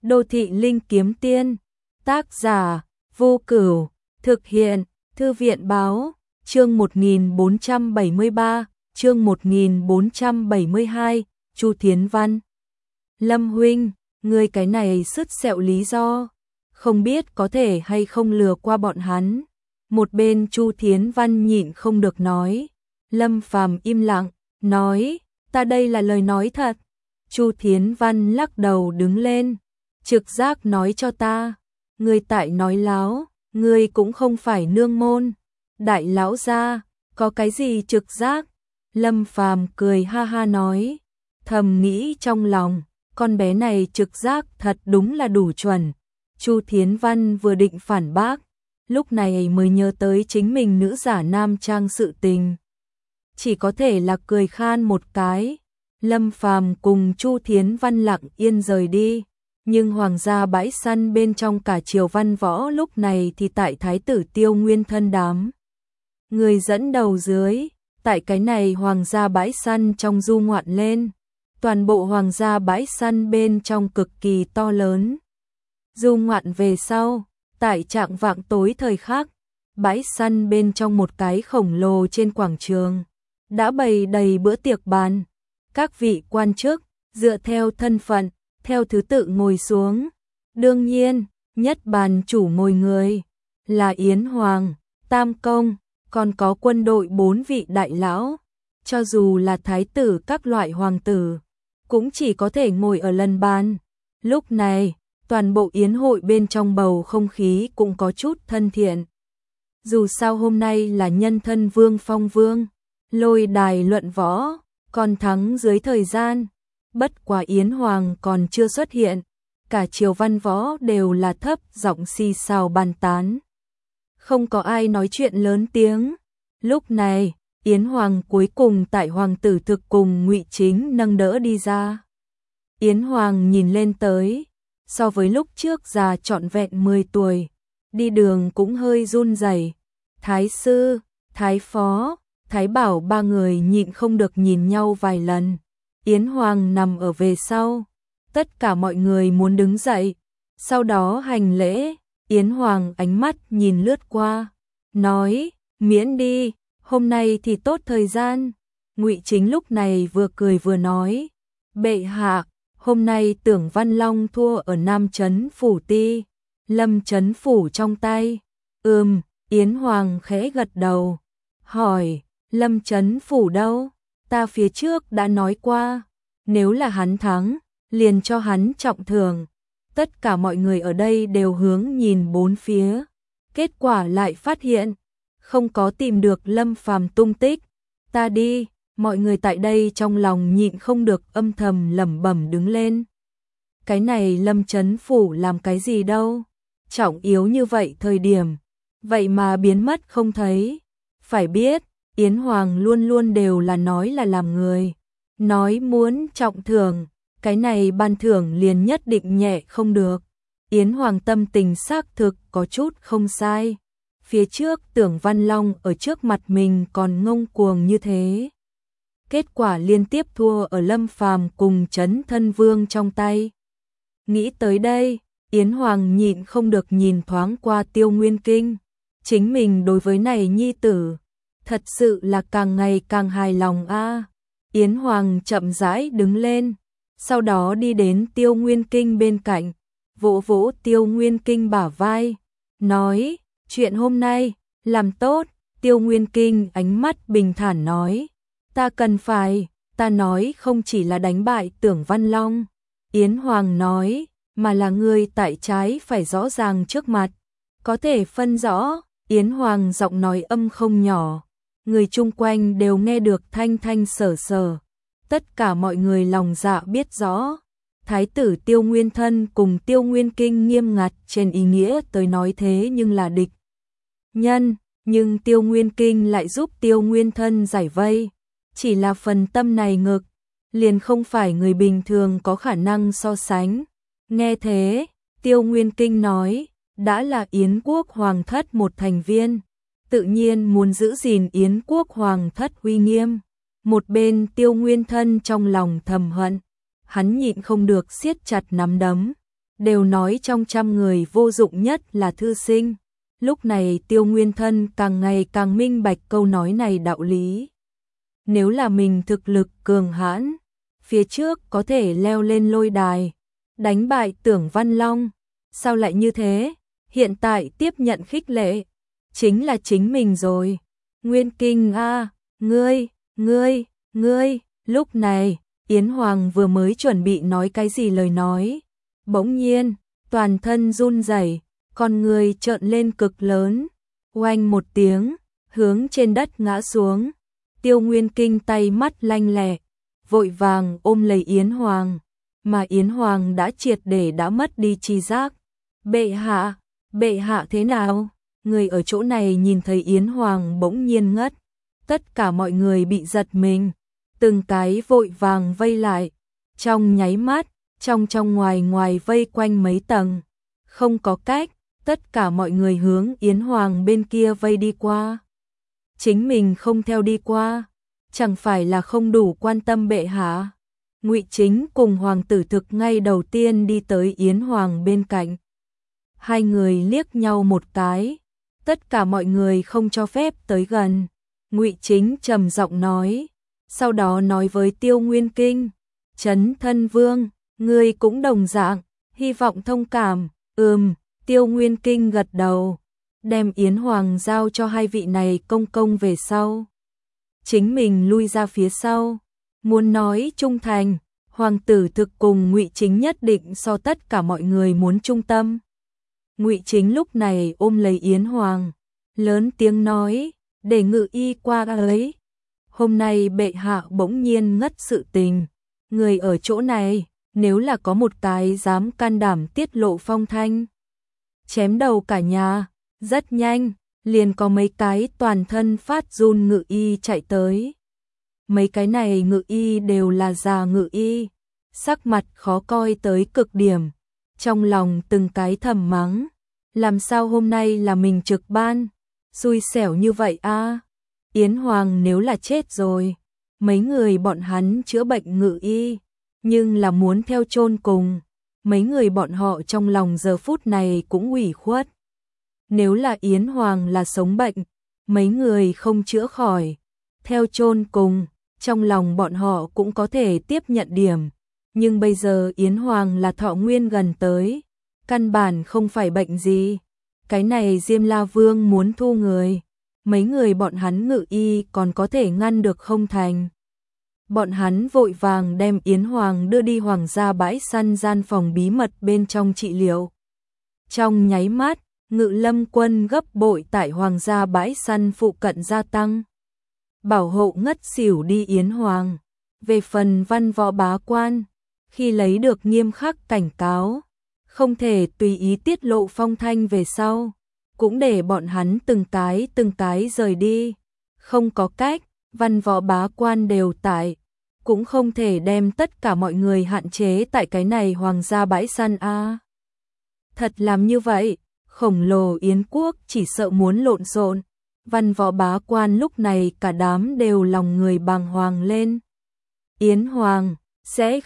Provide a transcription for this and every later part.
Đô thị linh kiếm tiên. Tác giả Vô Cửu. Thực hiện Thư viện báo. Chương 1473, chương 1472, Chu Thiến Văn. Lâm huynh, ngươi cái này sứt sẹo lý do, không biết có thể hay không lừa qua bọn hắn. Một bên Chu Thiến Văn nhịn không được nói. Lâm Phàm im lặng, nói, ta đây là lời nói thật. Chu Thiến Văn lắc đầu đứng lên, trực giác nói cho ta, ngươi tại nói láo, ngươi cũng không phải nương môn. Đại lão gia, có cái gì trực giác? Lâm Phàm cười ha ha nói, thầm nghĩ trong lòng, con bé này trực giác thật đúng là đủ chuẩn. Chu Thiến Văn vừa định phản bác, lúc này mới nhớ tới chính mình nữ giả nam trang sự tình. Chỉ có thể là cười khan một cái. Lâm Phàm cùng Chu Thiến Văn lặng yên rời đi, nhưng hoàng gia bãi săn bên trong cả triều văn võ lúc này thì tại thái tử Tiêu Nguyên thân đám người dẫn đầu dưới, tại cái này hoàng gia bãi săn trong du ngoạn lên. Toàn bộ hoàng gia bãi săn bên trong cực kỳ to lớn. Du ngoạn về sau, tại trạng vạng tối thời khắc, bãi săn bên trong một cái khổng lồ trên quảng trường đã bày đầy bữa tiệc bàn. Các vị quan chức dựa theo thân phận, theo thứ tự ngồi xuống. Đương nhiên, nhất bàn chủ ngồi người là Yến Hoàng, Tam Công, còn có quân đội 4 vị đại lão. Cho dù là thái tử các loại hoàng tử, cũng chỉ có thể ngồi ở lần bàn. Lúc này, toàn bộ yến hội bên trong bầu không khí cũng có chút thân thiện. Dù sao hôm nay là nhân thân Vương Phong Vương, lôi đài luận võ, còn thắng dưới thời gian. Bất quá Yến Hoàng còn chưa xuất hiện, cả triều văn võ đều là thấp giọng xì xào bàn tán. Không có ai nói chuyện lớn tiếng. Lúc này, Yến Hoàng cuối cùng tại hoàng tử thực cùng Ngụy Chính nâng đỡ đi ra. Yến Hoàng nhìn lên tới, so với lúc trước già trọn vẹn 10 tuổi, đi đường cũng hơi run rẩy. Thái sư, thái phó, thái bảo ba người nhịn không được nhìn nhau vài lần. Yến Hoàng nằm ở về sau, tất cả mọi người muốn đứng dậy, sau đó hành lễ. Yến Hoàng ánh mắt nhìn lướt qua, nói, miễn đi, hôm nay thì tốt thời gian. Ngụy Chính lúc này vừa cười vừa nói, bệ hạ, hôm nay Tưởng Văn Long thua ở Nam Trấn Phủ Ti, Lâm Trấn Phủ trong tay. Yến Hoàng khẽ gật đầu, hỏi, Lâm Trấn Phủ đâu? Ta phía trước đã nói qua, nếu là hắn thắng, liền cho hắn trọng thưởng. Tất cả mọi người ở đây đều hướng nhìn bốn phía, kết quả lại phát hiện, không có tìm được Lâm Phàm tung tích. Ta đi, mọi người tại đây trong lòng nhịn không được âm thầm lẩm bẩm đứng lên. Cái này Lâm Trấn Phủ làm cái gì đâu? Trọng yếu như vậy thời điểm, vậy mà biến mất không thấy. Phải biết, Yến Hoàng luôn luôn đều là nói là làm người, nói muốn trọng thưởng, cái này ban thưởng liền nhất định nhẹ không được. Yến Hoàng tâm tình xác thực có chút không sai. Phía trước Tưởng Văn Long ở trước mặt mình còn ngông cuồng như thế, kết quả liên tiếp thua ở Lâm Phàm cùng Trấn Thân Vương trong tay. Nghĩ tới đây, Yến Hoàng nhịn không được nhìn thoáng qua Tiêu Nguyên Kinh. Chính mình đối với này nhi tử, thật sự là càng ngày càng hài lòng a. Yến Hoàng chậm rãi đứng lên, sau đó đi đến Tiêu Nguyên Kinh bên cạnh, vỗ vỗ Tiêu Nguyên Kinh bả vai, nói, chuyện hôm nay, làm tốt. Tiêu Nguyên Kinh ánh mắt bình thản nói, ta cần phải, ta nói không chỉ là đánh bại Tưởng Văn Long. Yến Hoàng nói, mà là người tại trái phải rõ ràng trước mặt, có thể phân rõ. Yến Hoàng giọng nói âm không nhỏ, người chung quanh đều nghe được thanh thanh sở sở. Tất cả mọi người lòng dạ biết rõ, thái tử Tiêu Nguyên Thân cùng Tiêu Nguyên Kinh nghiêm ngặt trên ý nghĩa tới nói thế nhưng là địch nhân, nhưng Tiêu Nguyên Kinh lại giúp Tiêu Nguyên Thân giải vây. Chỉ là phần tâm này ngực, liền không phải người bình thường có khả năng so sánh. Nghe thế, Tiêu Nguyên Kinh nói, đã là Yến quốc hoàng thất một thành viên, tự nhiên muốn giữ gìn Yến quốc hoàng thất uy nghiêm. Một bên Tiêu Nguyên Thân trong lòng thầm hận, hắn nhịn không được siết chặt nắm đấm, đều nói trong 100 người vô dụng nhất là thư sinh. Lúc này Tiêu Nguyên Thân càng ngày càng minh bạch câu nói này đạo lý. Nếu là mình thực lực cường hãn, phía trước có thể leo lên lôi đài, đánh bại Tưởng Văn Long, sao lại như thế? Hiện tại tiếp nhận khích lệ, chính là chính mình rồi. Nguyên Kinh a, ngươi, lúc này, Yến Hoàng vừa mới chuẩn bị nói cái gì lời nói, bỗng nhiên, toàn thân run rẩy, con người trợn lên cực lớn, oanh một tiếng, hướng trên đất ngã xuống. Tiêu Nguyên Kinh tay mắt lanh lẹ, vội vàng ôm lấy Yến Hoàng, mà Yến Hoàng đã triệt để đã mất đi tri giác. Bệ hạ thế nào? Người ở chỗ này nhìn thấy Yến Hoàng bỗng nhiên ngất, tất cả mọi người bị giật mình, từng cái vội vàng vây lại, trong nháy mắt, trong ngoài vây quanh mấy tầng, không có cách, tất cả mọi người hướng Yến Hoàng bên kia vây đi qua. Chính mình không theo đi qua, chẳng phải là không đủ quan tâm bệ hạ. Ngụy Chính cùng hoàng tử Thực ngay đầu tiên đi tới Yến Hoàng bên cạnh. Hai người liếc nhau một cái, tất cả mọi người không cho phép tới gần. Ngụy Chính trầm giọng nói, sau đó nói với Tiêu Nguyên Kinh, Trấn Thân Vương, ngươi cũng đồng dạng, hy vọng thông cảm. Tiêu Nguyên Kinh gật đầu, đem Yến Hoàng giao cho hai vị này công công về sau. Chính mình lui ra phía sau, muốn nói trung thành, hoàng tử Thực cùng Ngụy Chính nhất định so tất cả mọi người muốn trung tâm. Ngụy Chính lúc này ôm lấy Yến Hoàng, lớn tiếng nói, để Ngự Y qua ấy. Hôm nay bệ hạ bỗng nhiên ngất sự tình, người ở chỗ này, nếu là có một cái dám can đảm tiết lộ phong thanh, chém đầu cả nhà. Rất nhanh, liền có mấy cái toàn thân phát run ngự y chạy tới. Mấy cái này ngự y đều là già ngự y, sắc mặt khó coi tới cực điểm, trong lòng từng cái thầm mắng, làm sao hôm nay là mình trực ban, xui xẻo như vậy a. Yến Hoàng nếu là chết rồi, mấy người bọn hắn chữa bệnh ngự y, nhưng là muốn theo chôn cùng, mấy người bọn họ trong lòng giờ phút này cũng ủy khuất. Nếu là Yến Hoàng là sống bệnh, mấy người không chữa khỏi, theo chôn cùng, trong lòng bọn họ cũng có thể tiếp nhận điểm. Nhưng bây giờ Yến Hoàng là thọ nguyên gần tới, căn bản không phải bệnh gì. Cái này Diêm La Vương muốn thu người, mấy người bọn hắn ngự y còn có thể ngăn được không thành. Bọn hắn vội vàng đem Yến Hoàng đưa đi hoàng gia bãi săn gian phòng bí mật bên trong trị liệu. Trong nháy mắt, Ngự Lâm quân gấp bội tại hoàng gia bãi săn phụ cận gia tăng, bảo hộ ngất xỉu đi Yến Hoàng. Về phần Văn Võ bá quan, khi lấy được nghiêm khắc cảnh cáo, không thể tùy ý tiết lộ phong thanh về sau, cũng để bọn hắn từng cái rời đi. Không có cách, Văn Võ bá quan đều tại, cũng không thể đem tất cả mọi người hạn chế tại cái này hoàng gia bãi săn a. Thật làm như vậy, khổng lồ Yến quốc chỉ sợ muốn lộn xộn. Văn Võ bá quan lúc này cả đám đều lòng người bàng hoàng lên. Yến Hoàng, sẽ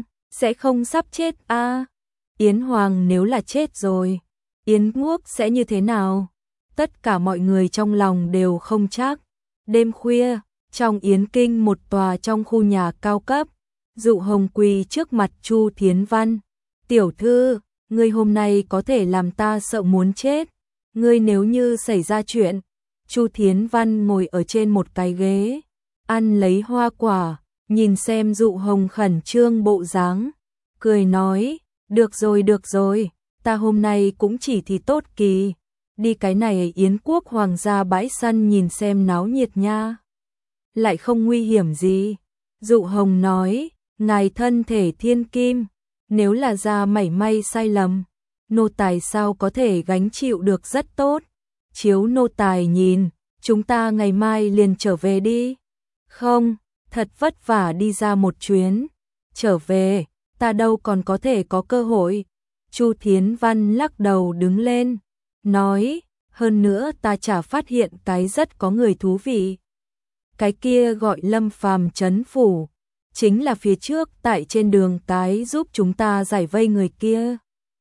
không sắp chết a. Yến Hoàng nếu là chết rồi, Yến quốc sẽ như thế nào? Tất cả mọi người trong lòng đều không chắc. Đêm khuya, trong Yến Kinh một tòa trong khu nhà cao cấp, Dụ Hồng quỳ trước mặt Chu Thiến Văn. Tiểu thư, ngươi hôm nay có thể làm ta sợ muốn chết. Ngươi nếu như xảy ra chuyện. Chu Thiến Văn ngồi ở trên một cái ghế, ăn lấy hoa quả, nhìn xem Dụ Hồng khẩn trương bộ dáng, cười nói, được rồi, ta hôm nay cũng chỉ thì tốt kỳ, đi cái này Yến quốc hoàng gia bãi săn nhìn xem náo nhiệt nha. Lại không nguy hiểm gì. Dụ Hồng nói, ngài thân thể thiên kim, nếu là ra mảy may sai lầm, nô tài sao có thể gánh chịu được rất tốt. Chiếu nô tài nhìn, chúng ta ngày mai liền trở về đi. Không, thật vất vả đi ra một chuyến, trở về, ta đâu còn có thể có cơ hội. Chu Thiến Văn lắc đầu đứng lên, nói, hơn nữa ta chả phát hiện cái rất có người thú vị. Cái kia gọi Lâm Phàm trấn phủ, chính là phía trước tại trên đường cái giúp chúng ta giải vây người kia.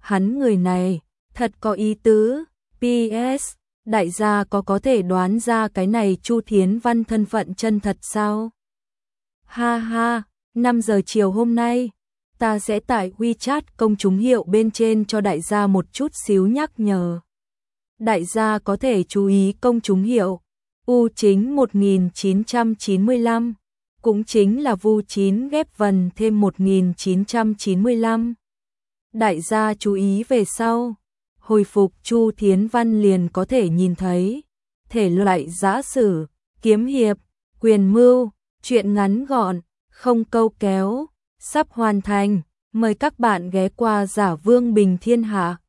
hắn người này thật có ý tứ. PS, đại gia có thể đoán ra cái này Chu Thiến Văn thân phận chân thật sao? Ha ha, 5 giờ chiều hôm nay, ta sẽ tại WeChat công chúng hiệu bên trên cho đại gia một chút xíu nhắc nhở. Đại gia có thể chú ý công chúng hiệu U chính 1995, cũng chính là Vu 9 ghép vần thêm 1995. Đại gia chú ý về sau, hồi phục Chu Thiến Văn liền có thể nhìn thấy thể loại giã sử, kiếm hiệp, quyền mưu, truyện ngắn gọn, không câu kéo, sắp hoàn thành. Mời các bạn ghé qua Giả Vương Bình Thiên Hạ.